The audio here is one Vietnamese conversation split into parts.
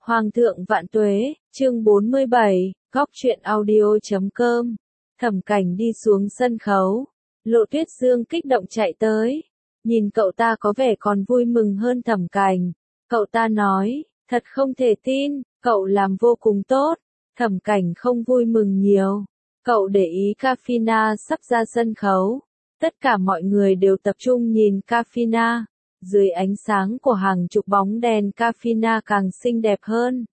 Hoàng thượng vạn tuế, chương 47, góc truyện audio.com. Thẩm Cảnh đi xuống sân khấu. Lộ Tuyết Dương kích động chạy tới. Nhìn cậu ta có vẻ còn vui mừng hơn Thẩm Cảnh. Cậu ta nói, thật không thể tin, cậu làm vô cùng tốt. Thẩm Cảnh không vui mừng nhiều. Cậu để ý Kafina sắp ra sân khấu. Tất cả mọi người đều tập trung nhìn Kafina. Dưới ánh sáng của hàng chục bóng đèn, Kafina càng xinh đẹp hơn.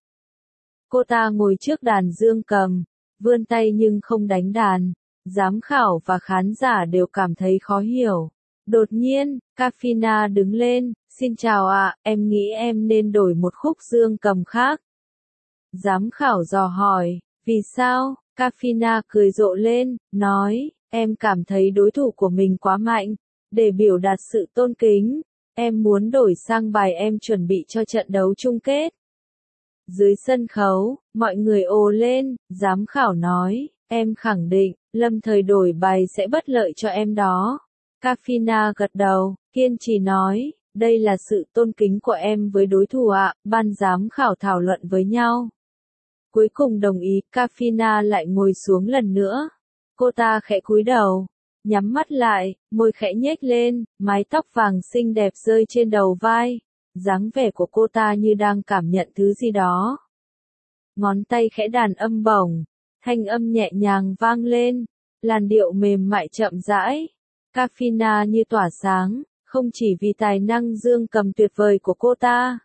Cô ta ngồi trước đàn dương cầm, vươn tay nhưng không đánh đàn. Giám khảo và khán giả đều cảm thấy khó hiểu. Đột nhiên, Kafina đứng lên, xin chào ạ, em nghĩ em nên đổi một khúc dương cầm khác. Giám khảo dò hỏi, vì sao? Kafina cười rộ lên, nói, em cảm thấy đối thủ của mình quá mạnh. Để biểu đạt sự tôn kính, em muốn đổi sang bài em chuẩn bị cho trận đấu chung kết. Dưới sân khấu, mọi người ồ lên, giám khảo nói, em khẳng định, lâm thời đổi bài sẽ bất lợi cho em đó. Kafina gật đầu, kiên trì nói, đây là sự tôn kính của em với đối thủ ạ. Ban giám khảo thảo luận với nhau. Cuối cùng đồng ý, Kafina lại ngồi xuống lần nữa. Cô ta khẽ cúi đầu, nhắm mắt lại, môi khẽ nhếch lên, mái tóc vàng xinh đẹp rơi trên đầu vai. Dáng vẻ của cô ta như đang cảm nhận thứ gì đó. Ngón tay khẽ đàn âm bổng, thanh âm nhẹ nhàng vang lên, làn điệu mềm mại chậm rãi. Kafina như tỏa sáng, không chỉ vì tài năng dương cầm tuyệt vời của cô ta,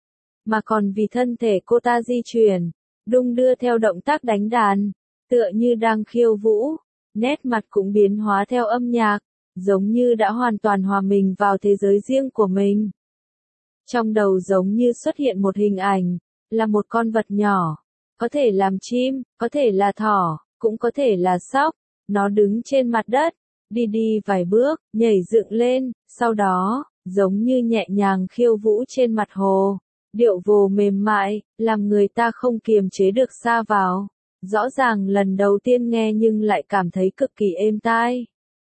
mà còn vì thân thể cô ta di chuyển, đung đưa theo động tác đánh đàn, tựa như đang khiêu vũ. Nét mặt cũng biến hóa theo âm nhạc, giống như đã hoàn toàn hòa mình vào thế giới riêng của mình. Trong đầu giống như xuất hiện một hình ảnh, là một con vật nhỏ, có thể làm chim, có thể là thỏ, cũng có thể là sóc. Nó đứng trên mặt đất, đi vài bước, nhảy dựng lên, sau đó, giống như nhẹ nhàng khiêu vũ trên mặt hồ. Điệu vồ mềm mại, làm người ta không kiềm chế được sa vào. Rõ ràng lần đầu tiên nghe nhưng lại cảm thấy cực kỳ êm tai.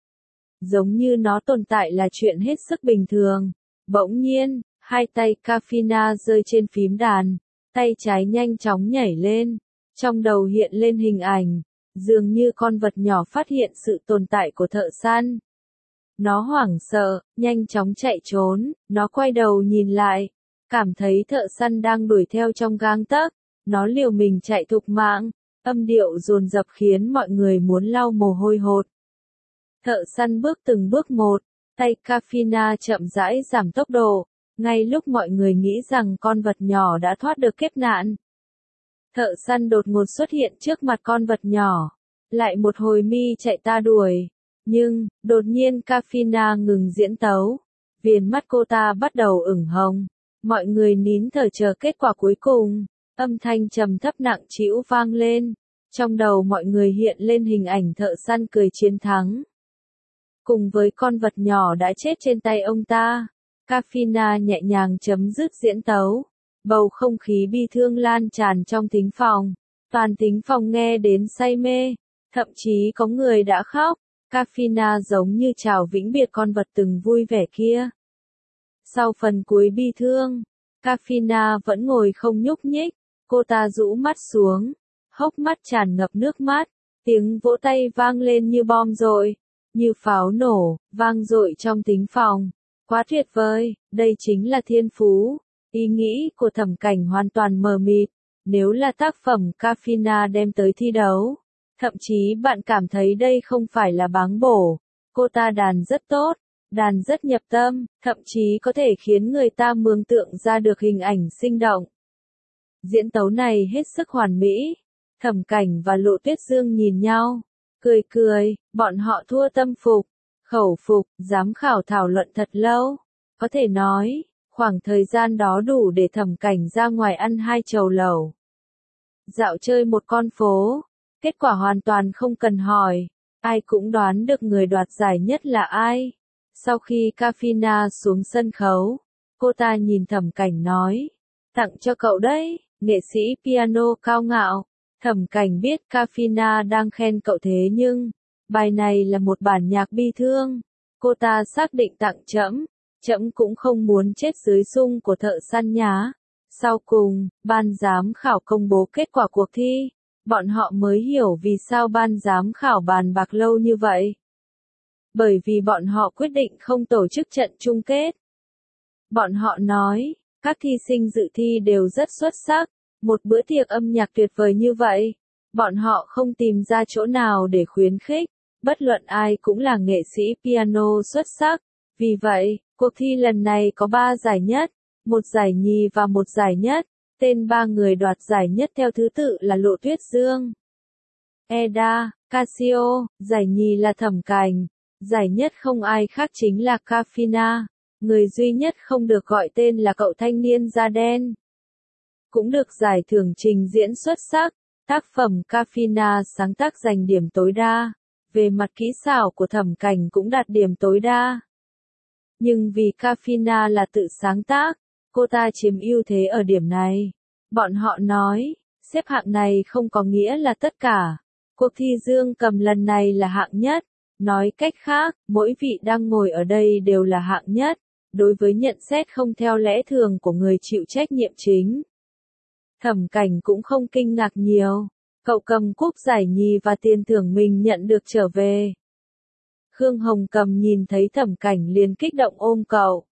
Giống như nó tồn tại là chuyện hết sức bình thường. Bỗng nhiên, hai tay Kafina rơi trên phím đàn, tay trái nhanh chóng nhảy lên. Trong đầu hiện lên hình ảnh, dường như con vật nhỏ phát hiện sự tồn tại của thợ săn. Nó hoảng sợ, nhanh chóng chạy trốn, nó quay đầu nhìn lại, cảm thấy thợ săn đang đuổi theo trong gang tấc. Nó liều mình chạy thục mạng. Âm điệu dồn dập khiến mọi người muốn lau mồ hôi hột. Thợ săn bước từng bước một, tay Kafina chậm rãi giảm tốc độ, ngay lúc mọi người nghĩ rằng con vật nhỏ đã thoát được kiếp nạn. Thợ săn đột ngột xuất hiện trước mặt con vật nhỏ, lại một hồi mi chạy ta đuổi. Nhưng, đột nhiên Kafina ngừng diễn tấu, viền mắt cô ta bắt đầu ửng hồng. Mọi người nín thở chờ kết quả cuối cùng. Âm thanh trầm thấp nặng trĩu vang lên. Trong đầu mọi người hiện lên hình ảnh thợ săn cười chiến thắng. Cùng với con vật nhỏ đã chết trên tay ông ta, Kafina nhẹ nhàng chấm dứt diễn tấu. Bầu không khí bi thương lan tràn trong thính phòng. Toàn thính phòng nghe đến say mê. Thậm chí có người đã khóc. Kafina giống như chào vĩnh biệt con vật từng vui vẻ kia. Sau phần cuối bi thương, Kafina vẫn ngồi không nhúc nhích. Cô ta rũ mắt xuống, hốc mắt tràn ngập nước mắt, tiếng vỗ tay vang lên như bom dội, như pháo nổ, vang dội trong thính phòng. Quá tuyệt vời, đây chính là thiên phú. Ý nghĩ của Thẩm Cảnh hoàn toàn mờ mịt. Nếu là tác phẩm Kafina đem tới thi đấu, thậm chí bạn cảm thấy đây không phải là báng bổ. Cô ta đàn rất tốt, đàn rất nhập tâm, thậm chí có thể khiến người ta mường tượng ra được hình ảnh sinh động. Diễn tấu này hết sức hoàn mỹ. Thẩm Cảnh và Lộ Tuyết Dương nhìn nhau, cười, bọn họ thua tâm phục, khẩu phục. Giám khảo thảo luận thật lâu. Có thể nói, khoảng thời gian đó đủ để Thẩm Cảnh ra ngoài ăn 2 chầu lẩu. Dạo chơi một con phố. Kết quả hoàn toàn không cần hỏi. Ai cũng đoán được người đoạt giải nhất là ai. Sau khi Kafina xuống sân khấu, cô ta nhìn Thẩm Cảnh nói, tặng cho cậu đấy. Nghệ sĩ piano cao ngạo. Thẩm Cảnh biết Kafina đang khen cậu thế nhưng, bài này là một bản nhạc bi thương. Cô ta xác định tặng trẫm cũng không muốn chết dưới sung của thợ săn nhá. Sau cùng, ban giám khảo công bố kết quả cuộc thi. Bọn họ mới hiểu vì sao ban giám khảo bàn bạc lâu như vậy. Bởi vì bọn họ quyết định không tổ chức trận chung kết. Bọn họ nói, các thí sinh dự thi đều rất xuất sắc, một bữa tiệc âm nhạc tuyệt vời như vậy. Bọn họ không tìm ra chỗ nào để khuyến khích, bất luận ai cũng là nghệ sĩ piano xuất sắc. Vì vậy, cuộc thi lần này có 3 giải nhất, một giải nhì và một giải nhất. Tên 3 người đoạt giải nhất theo thứ tự là Lộ Tuyết Dương, Eda, Casio, giải nhì là Thẩm Cảnh, giải nhất không ai khác chính là Kafina, người duy nhất không được gọi tên là cậu thanh niên da đen. Cũng được giải thưởng trình diễn xuất sắc, tác phẩm Kafina sáng tác giành điểm tối đa, về mặt kỹ xảo của Thẩm Cảnh cũng đạt điểm tối đa. Nhưng vì Kafina là tự sáng tác, cô ta chiếm ưu thế ở điểm này. Bọn họ nói, xếp hạng này không có nghĩa là tất cả. Cuộc thi Dương Cầm lần này là hạng nhất. Nói cách khác, mỗi vị đang ngồi ở đây đều là hạng nhất, đối với nhận xét không theo lẽ thường của người chịu trách nhiệm chính. Thẩm Cảnh cũng không kinh ngạc nhiều. Cậu cầm cúp giải nhì và tiền thưởng mình nhận được trở về. Khương Hồng Cầm nhìn thấy Thẩm Cảnh liền kích động ôm cậu.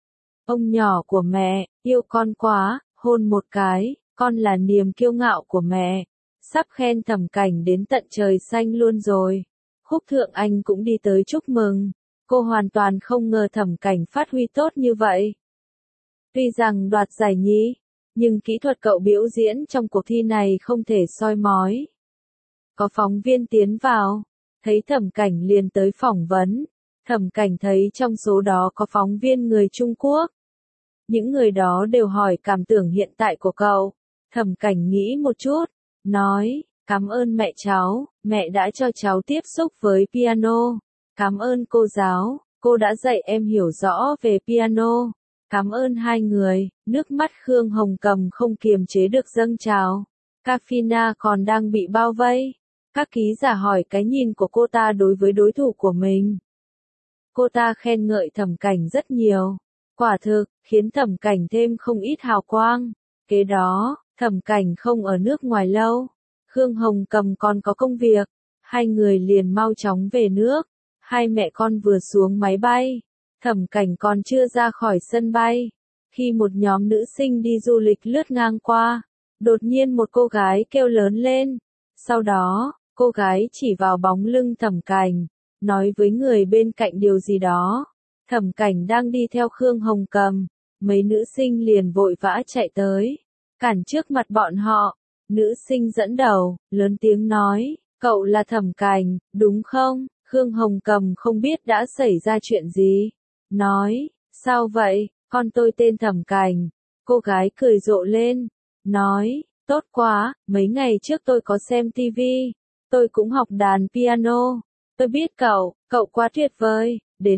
Ông nhỏ của mẹ, yêu con quá, hôn một cái, con là niềm kiêu ngạo của mẹ. Sắp khen Thẩm Cảnh đến tận trời xanh luôn rồi. Khúc Thượng Anh cũng đi tới chúc mừng. Cô hoàn toàn không ngờ Thẩm Cảnh phát huy tốt như vậy. Tuy rằng đoạt giải nhì, nhưng kỹ thuật cậu biểu diễn trong cuộc thi này không thể soi mói. Có phóng viên tiến vào, thấy Thẩm Cảnh liền tới phỏng vấn. Thẩm Cảnh thấy trong số đó có phóng viên người Trung Quốc. Những người đó đều hỏi cảm tưởng hiện tại của cậu. Thẩm Cảnh nghĩ một chút, nói, cảm ơn mẹ cháu, mẹ đã cho cháu tiếp xúc với piano. Cảm ơn cô giáo, cô đã dạy em hiểu rõ về piano. Cảm ơn hai người, nước mắt Khương Hồng Cầm không kiềm chế được dâng trào. Kafina còn đang bị bao vây. Các ký giả hỏi cái nhìn của cô ta đối với đối thủ của mình. Cô ta khen ngợi Thẩm Cảnh rất nhiều. Quả thực, khiến Thẩm Cảnh thêm không ít hào quang. Kế đó, Thẩm Cảnh không ở nước ngoài lâu. Khương Hồng Cầm còn có công việc. Hai người liền mau chóng về nước. Hai mẹ con vừa xuống máy bay. Thẩm Cảnh còn chưa ra khỏi sân bay. Khi một nhóm nữ sinh đi du lịch lướt ngang qua, đột nhiên một cô gái kêu lớn lên. Sau đó, cô gái chỉ vào bóng lưng Thẩm Cảnh, nói với người bên cạnh điều gì đó. Thẩm Cảnh đang đi theo Khương Hồng Cầm. Mấy nữ sinh liền vội vã chạy tới, cản trước mặt bọn họ. Nữ sinh dẫn đầu, lớn tiếng nói, cậu là Thẩm Cảnh, đúng không? Khương Hồng Cầm không biết đã xảy ra chuyện gì. Nói, sao vậy, con tôi tên Thẩm Cảnh. Cô gái cười rộ lên, nói, tốt quá, mấy ngày trước tôi có xem TV, tôi cũng học đàn piano. Tôi biết cậu quá tuyệt vời,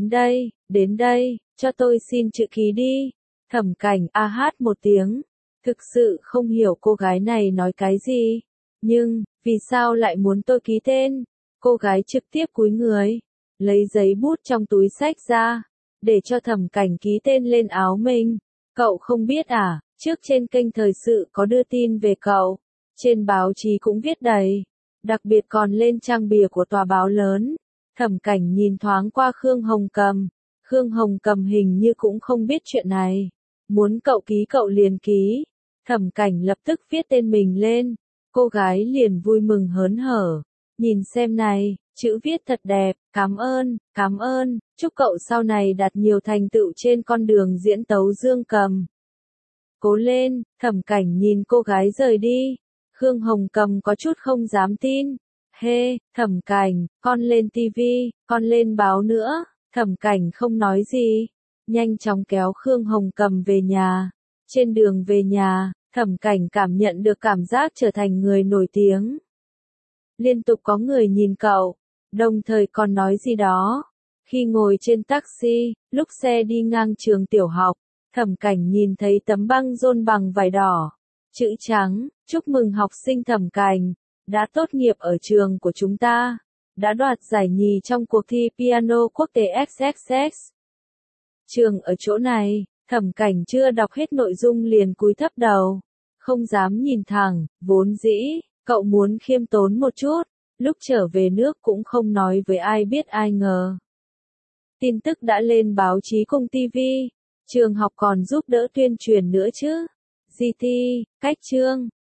đến đây, cho tôi xin chữ ký đi. Thẩm Cảnh hát một tiếng, thực sự không hiểu cô gái này nói cái gì. Nhưng, vì sao lại muốn tôi ký tên? Cô gái trực tiếp cúi người, lấy giấy bút trong túi xách ra, để cho Thẩm Cảnh ký tên lên áo mình. Cậu không biết à, trước trên kênh thời sự có đưa tin về cậu, trên báo chí cũng viết đầy, đặc biệt còn lên trang bìa của tòa báo lớn. Thẩm Cảnh nhìn thoáng qua Khương Hồng Cầm. Khương Hồng Cầm hình như cũng không biết chuyện này. Muốn cậu ký cậu liền ký. Thẩm Cảnh lập tức viết tên mình lên. Cô gái liền vui mừng hớn hở. Nhìn xem này, chữ viết thật đẹp, cảm ơn, chúc cậu sau này đạt nhiều thành tựu trên con đường diễn tấu dương cầm. Cố lên, Thẩm Cảnh nhìn cô gái rời đi. Khương Hồng Cầm có chút không dám tin. Thẩm Cảnh, con lên tivi, con lên báo nữa. Thẩm Cảnh không nói gì, nhanh chóng kéo Khương Hồng Cầm về nhà. Trên đường về nhà, Thẩm Cảnh cảm nhận được cảm giác trở thành người nổi tiếng. Liên tục có người nhìn cậu, đồng thời còn nói gì đó. Khi ngồi trên taxi, lúc xe đi ngang trường tiểu học, Thẩm Cảnh nhìn thấy tấm băng rôn bằng vải đỏ, chữ trắng, chúc mừng học sinh Thẩm Cảnh, đã tốt nghiệp ở trường của chúng ta, đã đoạt giải nhì trong cuộc thi piano quốc tế XXX. Trường ở chỗ này, Thẩm Cảnh chưa đọc hết nội dung liền cúi thấp đầu, không dám nhìn thẳng, vốn dĩ, cậu muốn khiêm tốn một chút, lúc trở về nước cũng không nói với ai biết ai ngờ. Tin tức đã lên báo chí cùng TV, trường học còn giúp đỡ tuyên truyền nữa chứ. GT, cách chương.